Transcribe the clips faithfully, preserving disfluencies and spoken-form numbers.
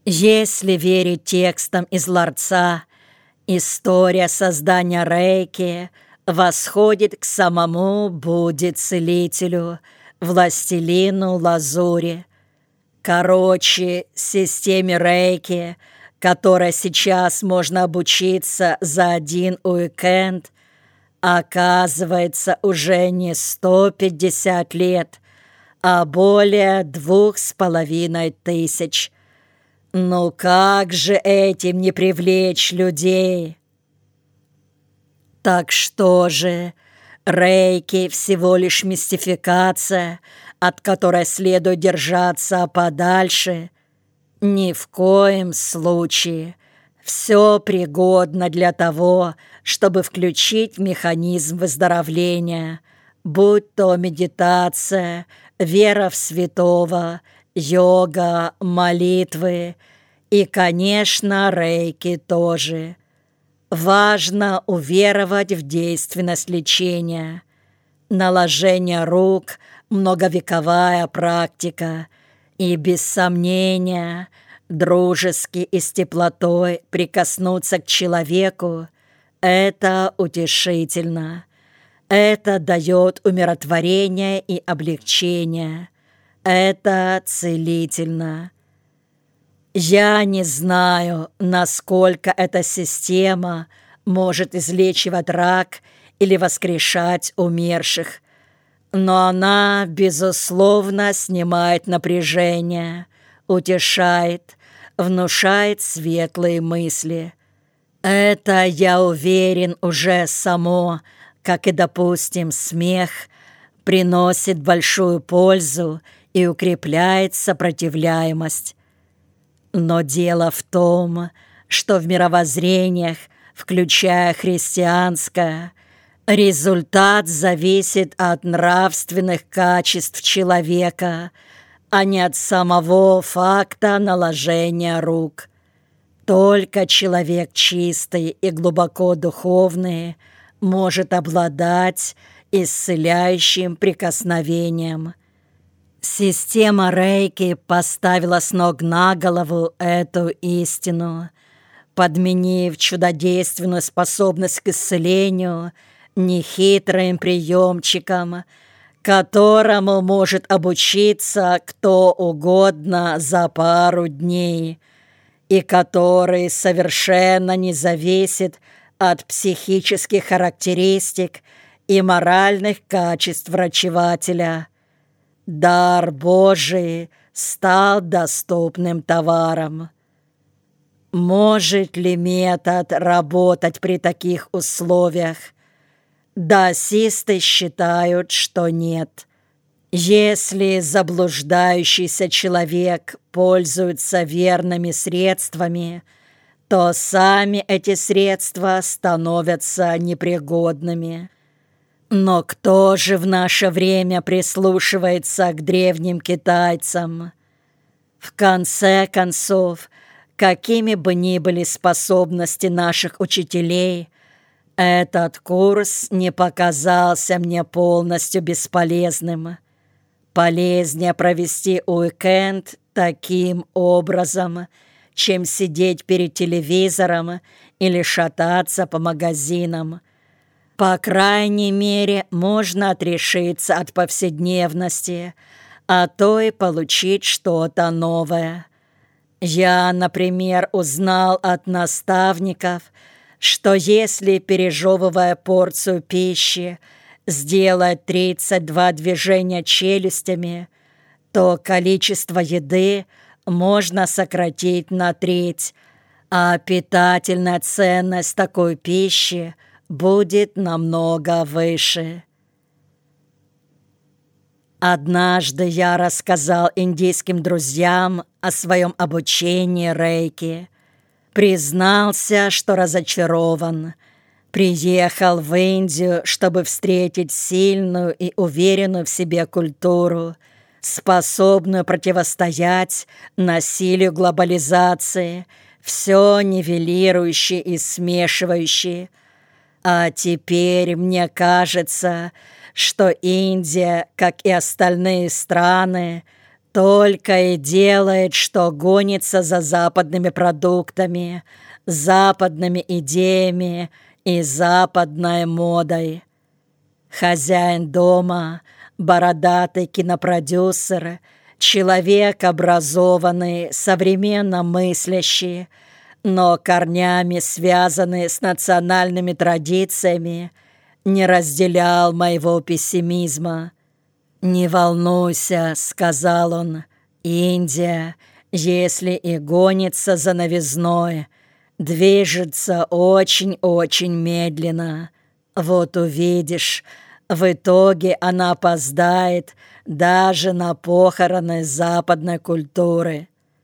Если верить текстам из ларца, история создания рейки восходит к самому Будде-целителю, властелину лазури. Короче, системе рейки, которой сейчас можно обучиться за один уикенд, оказывается уже не сто пятьдесят лет, а более двух с половиной тысяч. Ну как же этим не привлечь людей? Так что же, рейки всего лишь мистификация, от которой следует держаться подальше? Ни в коем случае. Все пригодно для того, чтобы включить механизм выздоровления, будь то медитация, вера в святого, йога, молитвы и, конечно, рейки тоже. Важно уверовать в действенность лечения. Наложение рук – многовековая практика, и без сомнения дружески и с теплотой прикоснуться к человеку – это утешительно. Это дает умиротворение и облегчение. Это целительно. Я не знаю, насколько эта система может излечивать рак или воскрешать умерших, но она, безусловно, снимает напряжение, утешает, внушает светлые мысли. Это, я уверен, уже само, как и, допустим, смех, приносит большую пользу и укрепляет сопротивляемость. Но дело в том, что в мировоззрениях, включая христианское, результат зависит от нравственных качеств человека, а не от самого факта наложения рук. Только человек чистый и глубоко духовный может обладать исцеляющим прикосновением. Система рейки поставила с ног на голову эту истину, подменив чудодейственную способность к исцелению нехитрым приемчиком, которому может обучиться кто угодно за пару дней, и который совершенно не зависит от психических характеристик и моральных качеств врачевателя. Дар Божий стал доступным товаром. Может ли метод работать при таких условиях? Даосисты считают, что нет. Если заблуждающийся человек пользуется верными средствами, то сами эти средства становятся непригодными. Но кто же в наше время прислушивается к древним китайцам? В конце концов, какими бы ни были способности наших учителей, этот курс не показался мне полностью бесполезным. Полезнее провести уикенд таким образом, чем сидеть перед телевизором или шататься по магазинам. По крайней мере, можно отрешиться от повседневности, а то и получить что-то новое. Я, например, узнал от наставников, что если, пережевывая порцию пищи, сделать тридцать два движения челюстями, то количество еды можно сократить на треть, а питательная ценность такой пищи будет намного выше. Однажды я рассказал индийским друзьям о своем обучении рейки. Признался, что разочарован. Приехал в Индию, чтобы встретить сильную и уверенную в себе культуру, способную противостоять насилию глобализации, все нивелирующей и смешивающей. А теперь мне кажется, что Индия, как и остальные страны, Только и делает, что гонится за западными продуктами, западными идеями и западной модой. Хозяин дома, бородатый кинопродюсер, человек образованный, современно мыслящий, но корнями связанный с национальными традициями, не разделял моего пессимизма. «Не волнуйся», — сказал он, — «Индия, если и гонится за новизной, движется очень-очень медленно. Вот увидишь, в итоге она опоздает даже на похороны западной культуры».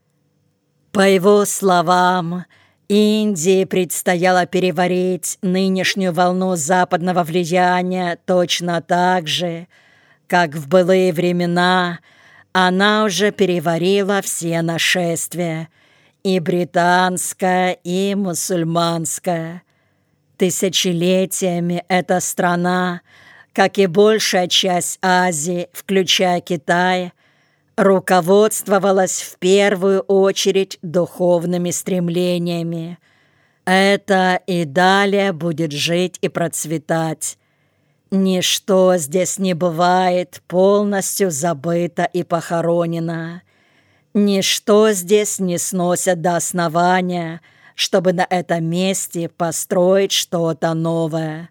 По его словам, Индии предстояло переварить нынешнюю волну западного влияния точно так же, как в былые времена она уже переварила все нашествия, и британское, и мусульманское. Тысячелетиями эта страна, как и большая часть Азии, включая Китай, руководствовалась в первую очередь духовными стремлениями. Это и далее будет жить и процветать. Ничто здесь не бывает полностью забыто и похоронено. Ничто здесь не сносят до основания, чтобы на этом месте построить что-то новое.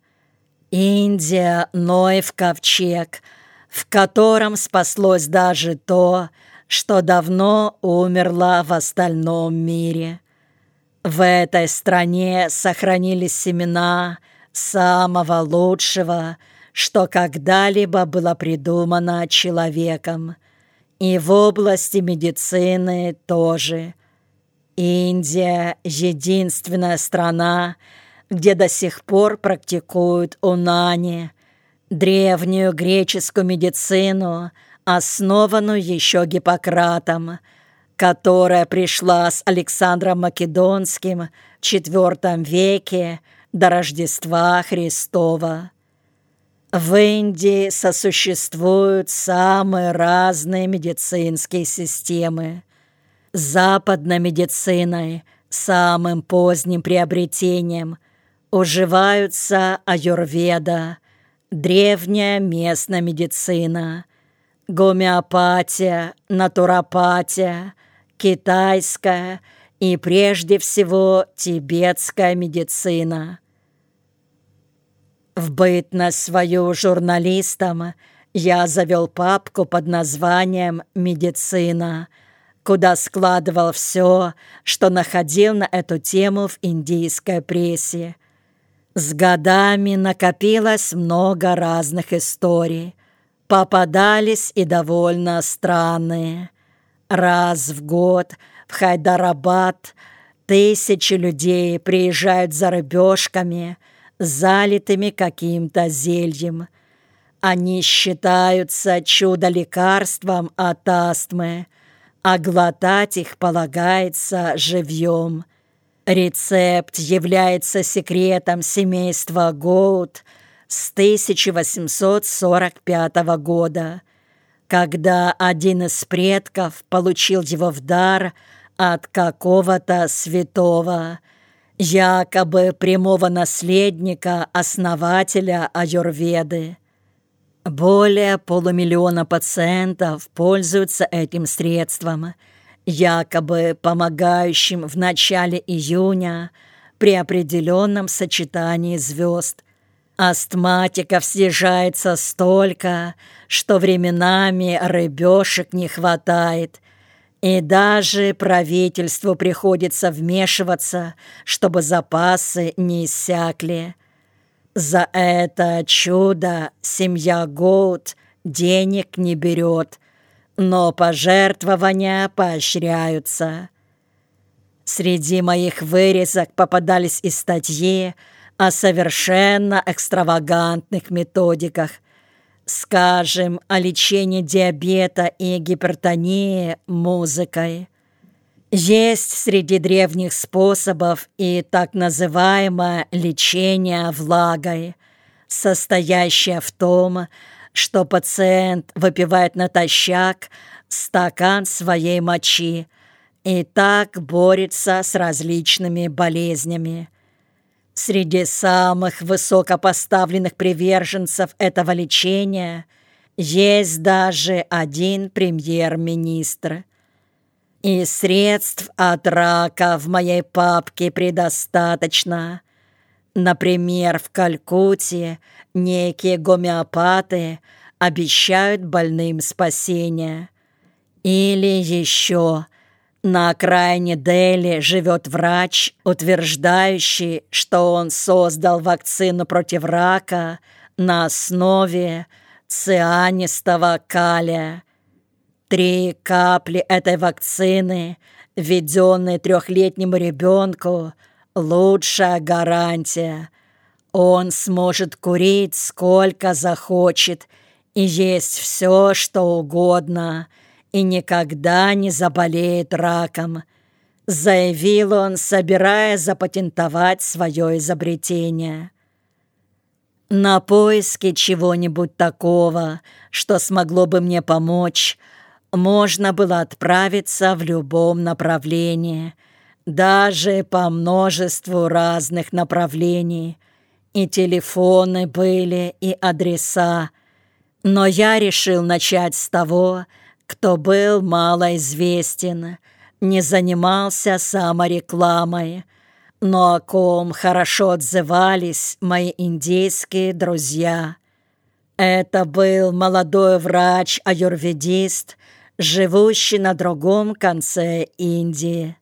Индия — Ноев ковчег, в котором спаслось даже то, что давно умерло в остальном мире. В этой стране сохранились семена самого лучшего, что когда-либо было придумано человеком. И в области медицины тоже. Индия — единственная страна, где до сих пор практикуют унани, древнюю греческую медицину, основанную еще Гиппократом, которая пришла с Александром Македонским в четвёртом веке до Рождества Христова. В Индии сосуществуют самые разные медицинские системы. Западной медициной, самым поздним приобретением, уживаются аюрведа, древняя местная медицина, гомеопатия, натуропатия, китайская и прежде всего тибетская медицина. В бытность свою журналистом я завел папку под названием «Медицина», куда складывал все, что находил на эту тему в индийской прессе. С годами накопилось много разных историй. Попадались и довольно странные. Раз в год в Хайдарабад тысячи людей приезжают за рыбешками, залитыми каким-то зельем. Они считаются чудо-лекарством от астмы, а глотать их полагается живьем. Рецепт является секретом семейства Гоут с тысяча восемьсот сорок пятого года, когда один из предков получил его в дар от какого-то святого, якобы прямого наследника основателя аюрведы. Более полумиллиона пациентов пользуются этим средством, якобы помогающим в начале июня при определенном сочетании звезд. Астматиков съезжается столько, что временами рыбешек не хватает, и даже правительству приходится вмешиваться, чтобы запасы не иссякли. За это чудо семья Гоут денег не берет, но пожертвования поощряются. Среди моих вырезок попадались и статьи о совершенно экстравагантных методиках, скажем, о лечении диабета и гипертонии музыкой. Есть среди древних способов и так называемое лечение влагой, состоящее в том, что пациент выпивает натощак стакан своей мочи и так борется с различными болезнями. Среди самых высокопоставленных приверженцев этого лечения есть даже один премьер-министр. И средств от рака в моей папке предостаточно. Например, в Калькутте некие гомеопаты обещают больным спасение. Или еще, на окраине Дели живет врач, утверждающий, что он создал вакцину против рака на основе цианистого калия. Три капли этой вакцины, введенной трехлетнему ребенку, лучшая гарантия. Он сможет курить сколько захочет и есть все, что угодно, и никогда не заболеет раком, заявил он, собираясь запатентовать свое изобретение. На поиски чего-нибудь такого, что смогло бы мне помочь, можно было отправиться в любом направлении, даже по множеству разных направлений. И телефоны были, и адреса. Но я решил начать с того, кто был малоизвестен, не занимался саморекламой, но о ком хорошо отзывались мои индейские друзья. Это был молодой врач-аюрведист, живущий на другом конце Индии.